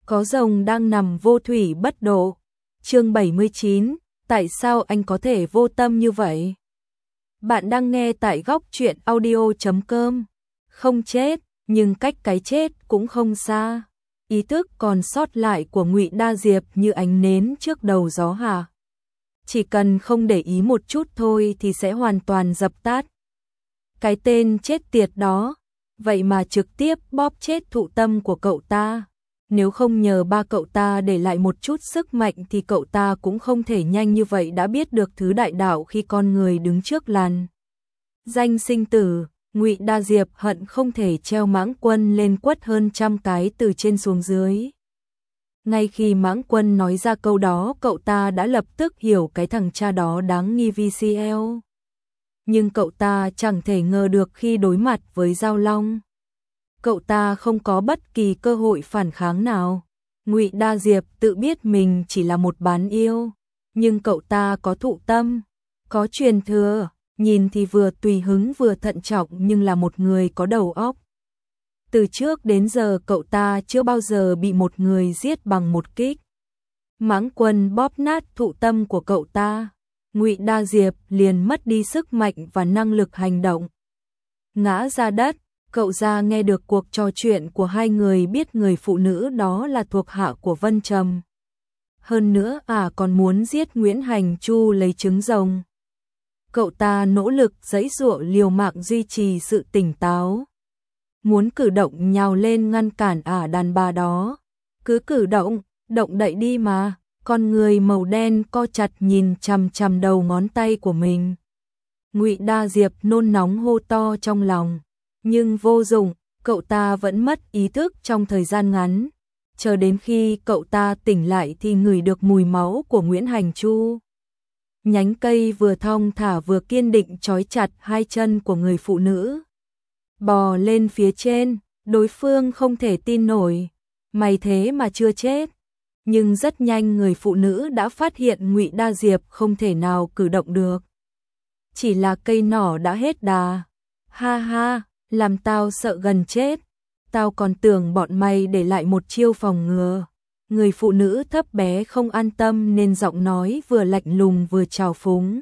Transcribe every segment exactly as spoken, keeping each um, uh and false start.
Có rồng đang nằm vô thủy bất độ. Chương bảy mươi chín, tại sao anh có thể vô tâm như vậy? Bạn đang nghe tại góc truyện audio chấm com. Không chết, nhưng cách cái chết cũng không xa. Ý thức còn sót lại của Ngụy Đa Diệp như ánh nến trước đầu gió hả? Chỉ cần không để ý một chút thôi thì sẽ hoàn toàn dập tắt. Cái tên chết tiệt đó, vậy mà trực tiếp bóp chết thụ tâm của cậu ta. Nếu không nhờ ba cậu ta để lại một chút sức mạnh thì cậu ta cũng không thể nhanh như vậy đã biết được thứ đại đạo khi con người đứng trước làn danh sinh tử. Ngụy Đa Diệp hận không thể treo Mãng Quân lên quất hơn trăm cái từ trên xuống dưới. Ngay khi Mãng Quân nói ra câu đó, cậu ta đã lập tức hiểu cái thằng cha đó đáng nghi vê xê lờ. Nhưng cậu ta chẳng thể ngờ được khi đối mặt với Giao Long, cậu ta không có bất kỳ cơ hội phản kháng nào. Ngụy Đa Diệp tự biết mình chỉ là một bán yêu, nhưng cậu ta có thụ tâm, có truyền thừa, nhìn thì vừa tùy hứng vừa thận trọng nhưng là một người có đầu óc. Từ trước đến giờ cậu ta chưa bao giờ bị một người giết bằng một kích. Mãng Quân bóp nát thụ tâm của cậu ta, Ngụy Đa Diệp liền mất đi sức mạnh và năng lực hành động, ngã ra đất. Cậu ra nghe được cuộc trò chuyện của hai người, biết người phụ nữ đó là thuộc hạ của Vân Trầm. Hơn nữa à còn muốn giết Nguyễn Hành Chu lấy trứng rồng. Cậu ta nỗ lực giãy giụa liều mạng duy trì sự tỉnh táo, muốn cử động nhào lên ngăn cản ả đàn bà đó. Cứ cử động, động đậy đi mà. Con người màu đen co chặt nhìn chằm chằm đầu ngón tay của mình. Ngụy Đa Diệp nôn nóng hô to trong lòng, nhưng vô dụng, cậu ta vẫn mất ý thức trong thời gian ngắn. Chờ đến khi cậu ta tỉnh lại thì ngửi được mùi máu của Nguyễn Hành Chu. Nhánh cây vừa thong thả vừa kiên định trói chặt hai chân của người phụ nữ, bò lên phía trên. Đối phương không thể tin nổi, mày thế mà chưa chết. Nhưng rất nhanh người phụ nữ đã phát hiện Ngụy Đa Diệp không thể nào cử động được. Chỉ là cây nỏ đã hết đà. Ha ha, làm tao sợ gần chết. Tao còn tưởng bọn mày để lại một chiêu phòng ngừa. Người phụ nữ thấp bé không an tâm nên giọng nói vừa lạnh lùng vừa trào phúng.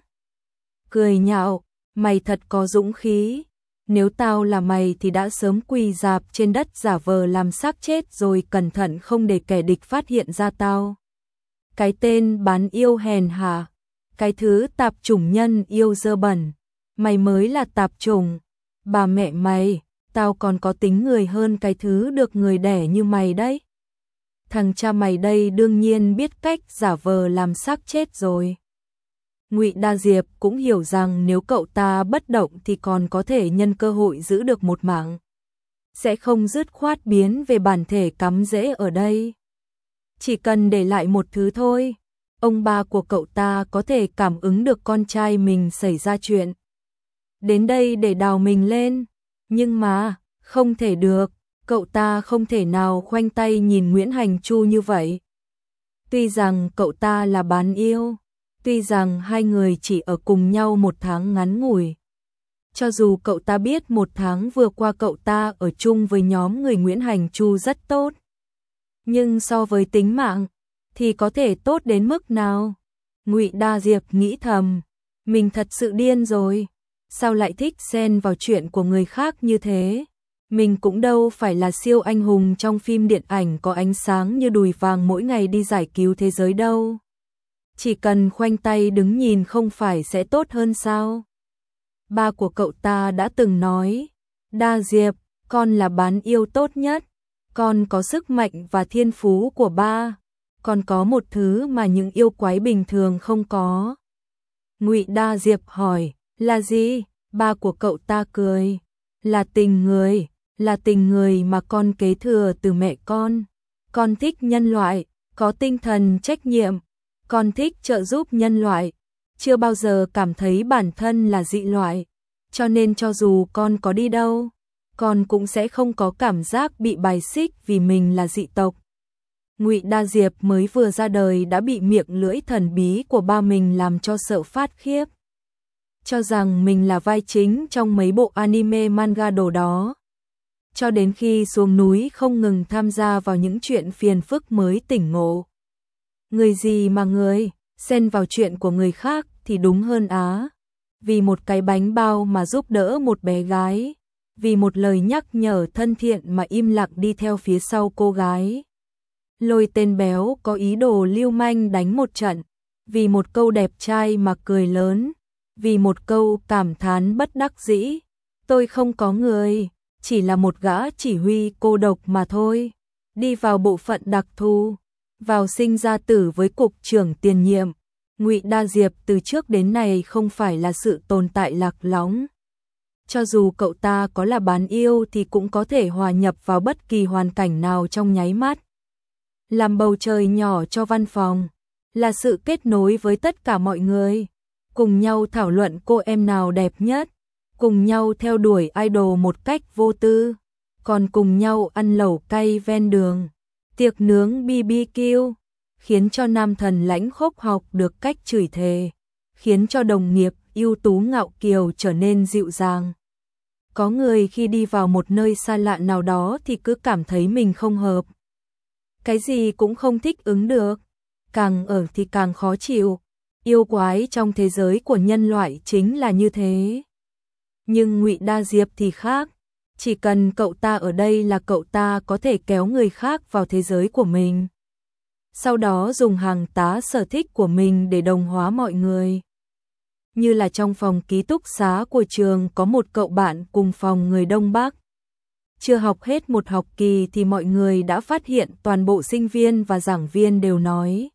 Cười nhạo, mày thật có dũng khí. Nếu tao là mày thì đã sớm quỳ rạp trên đất giả vờ làm xác chết rồi cẩn thận không để kẻ địch phát hiện ra tao. Cái tên bán yêu hèn hạ, cái thứ tạp chủng nhân yêu dơ bẩn, mày mới là tạp chủng. Bà mẹ mày, tao còn có tính người hơn cái thứ được người đẻ như mày đấy. Thằng cha mày đây đương nhiên biết cách giả vờ làm xác chết rồi. Ngụy Đa Diệp cũng hiểu rằng nếu cậu ta bất động thì còn có thể nhân cơ hội giữ được một mạng, sẽ không dứt khoát biến về bản thể cắm rễ ở đây. Chỉ cần để lại một thứ thôi, ông bà của cậu ta có thể cảm ứng được con trai mình xảy ra chuyện, đến đây để đào mình lên. Nhưng mà, không thể được, cậu ta không thể nào khoanh tay nhìn Nguyễn Hành Chu như vậy. Tuy rằng cậu ta là bán yêu, tuy rằng hai người chỉ ở cùng nhau một tháng ngắn ngủi. Cho dù cậu ta biết một tháng vừa qua cậu ta ở chung với nhóm người Nguyễn Hành Chu rất tốt, nhưng so với tính mạng thì có thể tốt đến mức nào? Ngụy Đa Diệp nghĩ thầm, mình thật sự điên rồi. Sao lại thích xen vào chuyện của người khác như thế? Mình cũng đâu phải là siêu anh hùng trong phim điện ảnh có ánh sáng như đùi vàng mỗi ngày đi giải cứu thế giới đâu. Chỉ cần khoanh tay đứng nhìn không phải sẽ tốt hơn sao? Ba của cậu ta đã từng nói, Đa Diệp, con là bán yêu tốt nhất. Con có sức mạnh và thiên phú của ba. Con có một thứ mà những yêu quái bình thường không có. Ngụy Đa Diệp hỏi, là gì? Ba của cậu ta cười, là tình người, là tình người mà con kế thừa từ mẹ con. Con thích nhân loại, có tinh thần trách nhiệm. Con thích trợ giúp nhân loại, chưa bao giờ cảm thấy bản thân là dị loại. Cho nên cho dù con có đi đâu, con cũng sẽ không có cảm giác bị bài xích vì mình là dị tộc. Ngụy Đa Diệp mới vừa ra đời đã bị miệng lưỡi thần bí của ba mình làm cho sợ phát khiếp. Cho rằng mình là vai chính trong mấy bộ anime manga đồ đó. cho đến khi xuống núi không ngừng tham gia vào những chuyện phiền phức mới tỉnh ngộ. Người gì mà người, xen vào chuyện của người khác thì đúng hơn á. Vì một cái bánh bao mà giúp đỡ một bé gái, vì một lời nhắc nhở thân thiện mà im lặng đi theo phía sau cô gái. Lôi tên béo có ý đồ lưu manh đánh một trận, vì một câu đẹp trai mà cười lớn, vì một câu cảm thán bất đắc dĩ. Tôi không có người, chỉ là một gã chỉ huy cô độc mà thôi. Đi vào bộ phận đặc thù, vào sinh ra tử với cục trưởng tiền nhiệm. Ngụy Đa Diệp từ trước đến nay không phải là sự tồn tại lạc lõng. Cho dù cậu ta có là bán yêu thì cũng có thể hòa nhập vào bất kỳ hoàn cảnh nào trong nháy mắt. Làm bầu trời nhỏ cho văn phòng, là sự kết nối với tất cả mọi người, cùng nhau thảo luận cô em nào đẹp nhất, cùng nhau theo đuổi idol một cách vô tư, còn cùng nhau ăn lẩu cay ven đường, tiệc nướng bê bê kiu, khiến cho nam thần Lãnh Khốc học được cách chửi thề, khiến cho đồng nghiệp ưu tú Ngạo Kiều trở nên dịu dàng. Có người khi đi vào một nơi xa lạ nào đó thì cứ cảm thấy mình không hợp. Cái gì cũng không thích ứng được, càng ở thì càng khó chịu. Yêu quái trong thế giới của nhân loại chính là như thế. Nhưng Ngụy Đa Diệp thì khác, chỉ cần cậu ta ở đây là cậu ta có thể kéo người khác vào thế giới của mình. Sau đó dùng hàng tá sở thích của mình để đồng hóa mọi người. Như là trong phòng ký túc xá của trường có một cậu bạn cùng phòng người Đông Bắc. Chưa học hết một học kỳ thì mọi người đã phát hiện toàn bộ sinh viên và giảng viên đều nói.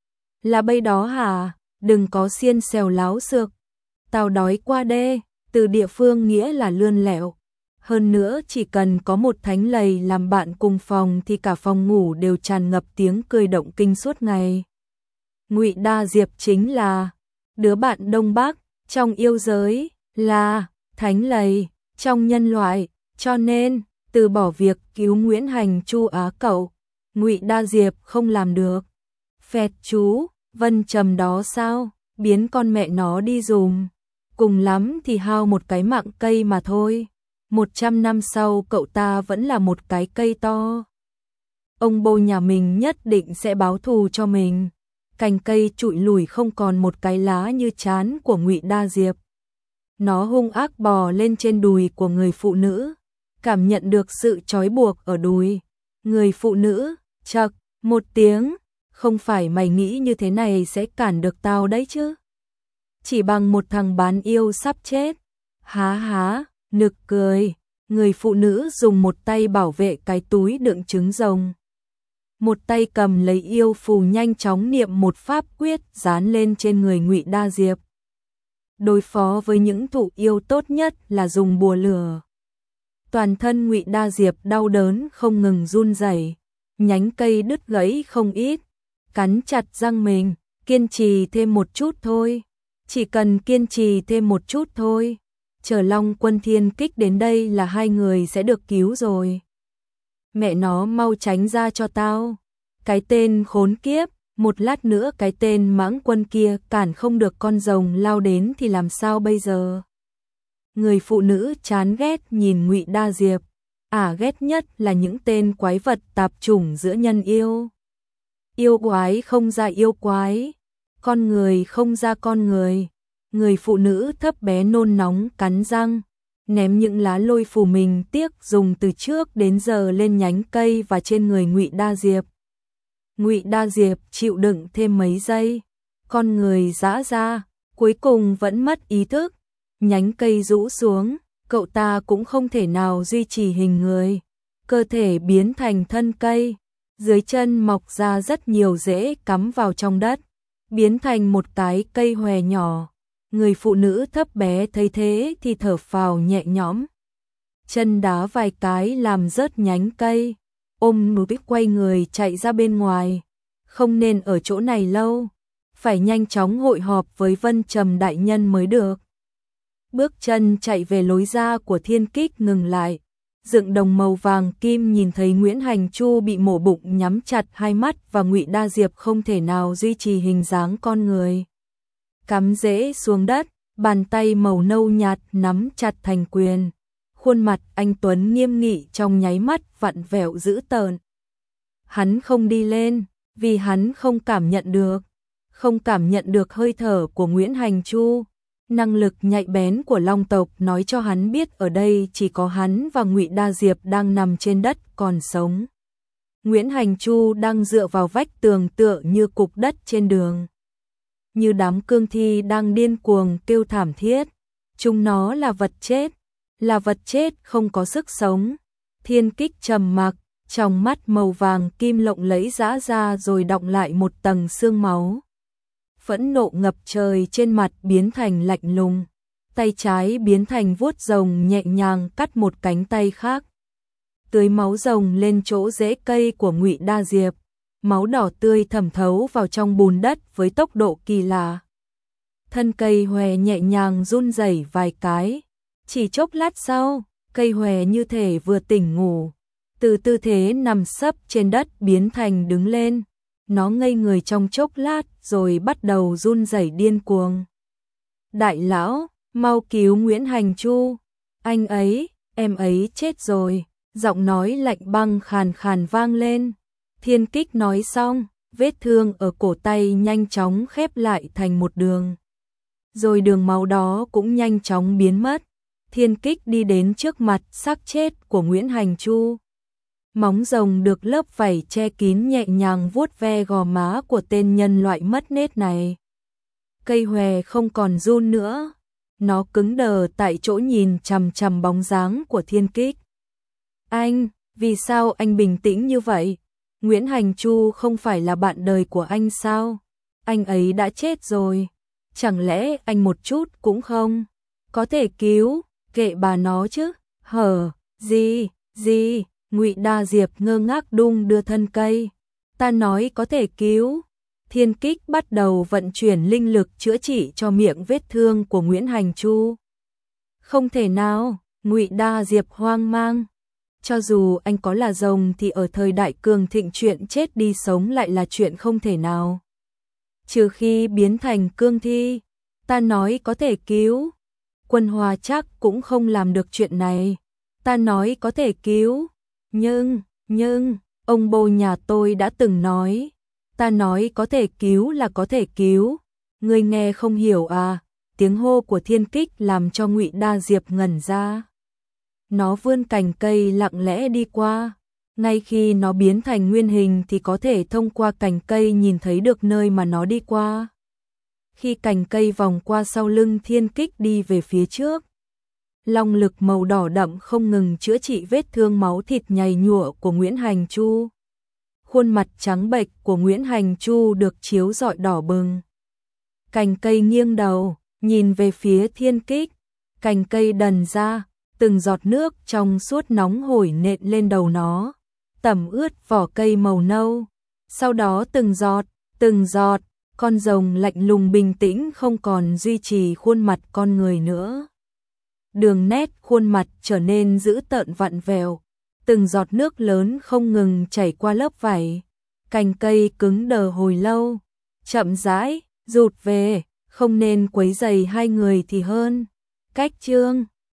Là bây đó hả, đừng có xiên xèo láo xược. Tao đói qua đê, từ địa phương nghĩa là lươn lẹo. Hơn nữa chỉ cần có một thánh lầy làm bạn cùng phòng thì cả phòng ngủ đều tràn ngập tiếng cười động kinh suốt ngày. Ngụy Đa Diệp chính là đứa bạn Đông Bắc, trong yêu giới, là thánh lầy, trong nhân loại, cho nên, từ bỏ việc cứu Nguyễn Hành Chu Á cậu, Ngụy Đa Diệp không làm được. Phẹt chú, Vân Trầm đó sao, biến con mẹ nó đi dùm, cùng lắm thì hao một cái mạng cây mà thôi. Một trăm năm sau cậu ta vẫn là một cái cây to. Ông bô nhà mình nhất định sẽ báo thù cho mình. Cành cây trụi lùi không còn một cái lá như trán của Ngụy Đa Diệp. Nó hung ác bò lên trên đùi của người phụ nữ, cảm nhận được sự trói buộc ở đùi. Người phụ nữ, chậc, một tiếng, không phải mày nghĩ như thế này sẽ cản được tao đấy chứ. Chỉ bằng một thằng bán yêu sắp chết. Há há, nực cười, người phụ nữ dùng một tay bảo vệ cái túi đựng trứng rồng. Một tay cầm lấy yêu phù nhanh chóng niệm một pháp quyết dán lên trên người Ngụy Đa Diệp. Đối phó với những thụ yêu tốt nhất là dùng bùa lửa. Toàn thân Ngụy Đa Diệp đau đớn không ngừng run rẩy, nhánh cây đứt gãy không ít, cắn chặt răng mình, kiên trì thêm một chút thôi, chỉ cần kiên trì thêm một chút thôi. Chờ Long Quân Thiên Kích đến đây là hai người sẽ được cứu rồi. Mẹ nó mau tránh ra cho tao. Cái tên khốn kiếp, một lát nữa cái tên mãng quân kia cản không được con rồng lao đến thì làm sao bây giờ? Người phụ nữ chán ghét nhìn Ngụy Đa Diệp. À, ghét nhất là những tên quái vật tạp chủng giữa nhân yêu. Yêu quái không ra yêu quái, con người không ra con người. Người phụ nữ thấp bé nôn nóng cắn răng, ném những lá lôi phù mình tiếc dùng từ trước đến giờ lên nhánh cây và trên người Ngụy Đa Diệp. Ngụy Đa Diệp chịu đựng thêm mấy giây, con người giã ra, cuối cùng vẫn mất ý thức, nhánh cây rũ xuống, cậu ta cũng không thể nào duy trì hình người, cơ thể biến thành thân cây, dưới chân mọc ra rất nhiều rễ cắm vào trong đất, biến thành một cái cây hòe nhỏ. Người phụ nữ thấp bé thấy thế thì thở phào nhẹ nhõm. Chân đá vài cái làm rớt nhánh cây, ôm núi quay người chạy ra bên ngoài. Không nên ở chỗ này lâu, phải nhanh chóng hội họp với Vân Trầm đại nhân mới được. Bước chân chạy về lối ra của Thiên Kích ngừng lại. Dựng đồng màu vàng kim nhìn thấy Nguyễn Hành Chu bị mổ bụng nhắm chặt hai mắt và Ngụy Đa Diệp không thể nào duy trì hình dáng con người. Cắm rễ xuống đất, bàn tay màu nâu nhạt nắm chặt thành quyền, Khuôn mặt anh Tuấn nghiêm nghị trong nháy mắt vặn vẹo dữ tợn. Hắn không đi lên, vì hắn không cảm nhận được, không cảm nhận được hơi thở của Nguyễn Hành Chu. Năng lực nhạy bén của Long tộc nói cho hắn biết ở đây chỉ có hắn và Ngụy Đa Diệp đang nằm trên đất còn sống. Nguyễn Hành Chu đang dựa vào vách tường tựa như cục đất trên đường. Như đám cương thi đang điên cuồng kêu thảm thiết. Chúng nó là vật chết, là vật chết không có sức sống. Thiên Kích trầm mặc, trong mắt màu vàng kim lộng lẫy giã ra rồi đọng lại một tầng sương máu. Phẫn nộ ngập trời trên mặt biến thành lạnh lùng, tay trái biến thành vuốt rồng nhẹ nhàng cắt một cánh tay khác. Tưới máu rồng lên chỗ rễ cây của Ngụy Đa Diệp, máu đỏ tươi thẩm thấu vào trong bùn đất với tốc độ kỳ lạ. Thân cây hòe nhẹ nhàng run rẩy vài cái, chỉ chốc lát sau, cây hòe như thể vừa tỉnh ngủ, từ tư thế nằm sấp trên đất biến thành đứng lên. Nó ngây người trong chốc lát rồi bắt đầu run rẩy điên cuồng. Đại lão, mau cứu Nguyễn Hành Chu, anh ấy, em ấy chết rồi. Giọng nói lạnh băng khàn khàn vang lên. Thiên Kích nói xong, vết thương ở cổ tay nhanh chóng khép lại thành một đường. Rồi đường máu đó cũng nhanh chóng biến mất. Thiên Kích đi đến trước mặt xác chết của Nguyễn Hành Chu. Móng rồng được lớp vảy che kín nhẹ nhàng vuốt ve gò má của tên nhân loại mất nết này. Cây hòe không còn run nữa. Nó cứng đờ tại chỗ nhìn chằm chằm bóng dáng của Thiên Kích. Anh, vì sao anh bình tĩnh như vậy? Nguyễn Hành Chu không phải là bạn đời của anh sao? Anh ấy đã chết rồi. Chẳng lẽ anh một chút cũng không có thể cứu? Kệ bà nó chứ. Hở, gì, gì? Ngụy Đa Diệp ngơ ngác đung đưa thân cây. Ta nói có thể cứu. Thiên Kích bắt đầu vận chuyển linh lực chữa trị cho miệng vết thương của Nguyễn Hành Chu. Không thể nào, Ngụy Đa Diệp hoang mang. Cho dù anh có là rồng thì ở thời đại cường thịnh chuyện chết đi sống lại là chuyện không thể nào. Trừ khi biến thành cương thi, ta nói có thể cứu. Quân Hòa chắc cũng không làm được chuyện này. Ta nói có thể cứu. Nhưng, nhưng, ông bố nhà tôi đã từng nói. Ta nói có thể cứu là có thể cứu. Ngươi nghe không hiểu à? Tiếng hô của Thiên Kích làm cho Ngụy Đa Diệp ngẩn ra. Nó vươn cành cây lặng lẽ đi qua. Ngay khi nó biến thành nguyên hình thì có thể thông qua cành cây nhìn thấy được nơi mà nó đi qua. Khi cành cây vòng qua sau lưng Thiên Kích đi về phía trước, long lực màu đỏ đậm không ngừng chữa trị vết thương máu thịt nhầy nhụa của Nguyễn Hành Chu. Khuôn mặt trắng bệch của Nguyễn Hành Chu được chiếu rọi đỏ bừng. Cành cây nghiêng đầu, nhìn về phía Thiên Kích. Cành cây đần ra, từng giọt nước trong suốt nóng hổi nện lên đầu nó, tẩm ướt vỏ cây màu nâu. Sau đó từng giọt, từng giọt, con rồng lạnh lùng bình tĩnh không còn duy trì khuôn mặt con người nữa. Đường nét khuôn mặt trở nên dữ tợn vặn vẹo, từng giọt nước lớn không ngừng chảy qua lớp vảy. Cành cây cứng đờ hồi lâu, chậm rãi rụt về, không nên quấy rầy hai người thì hơn. Cách chương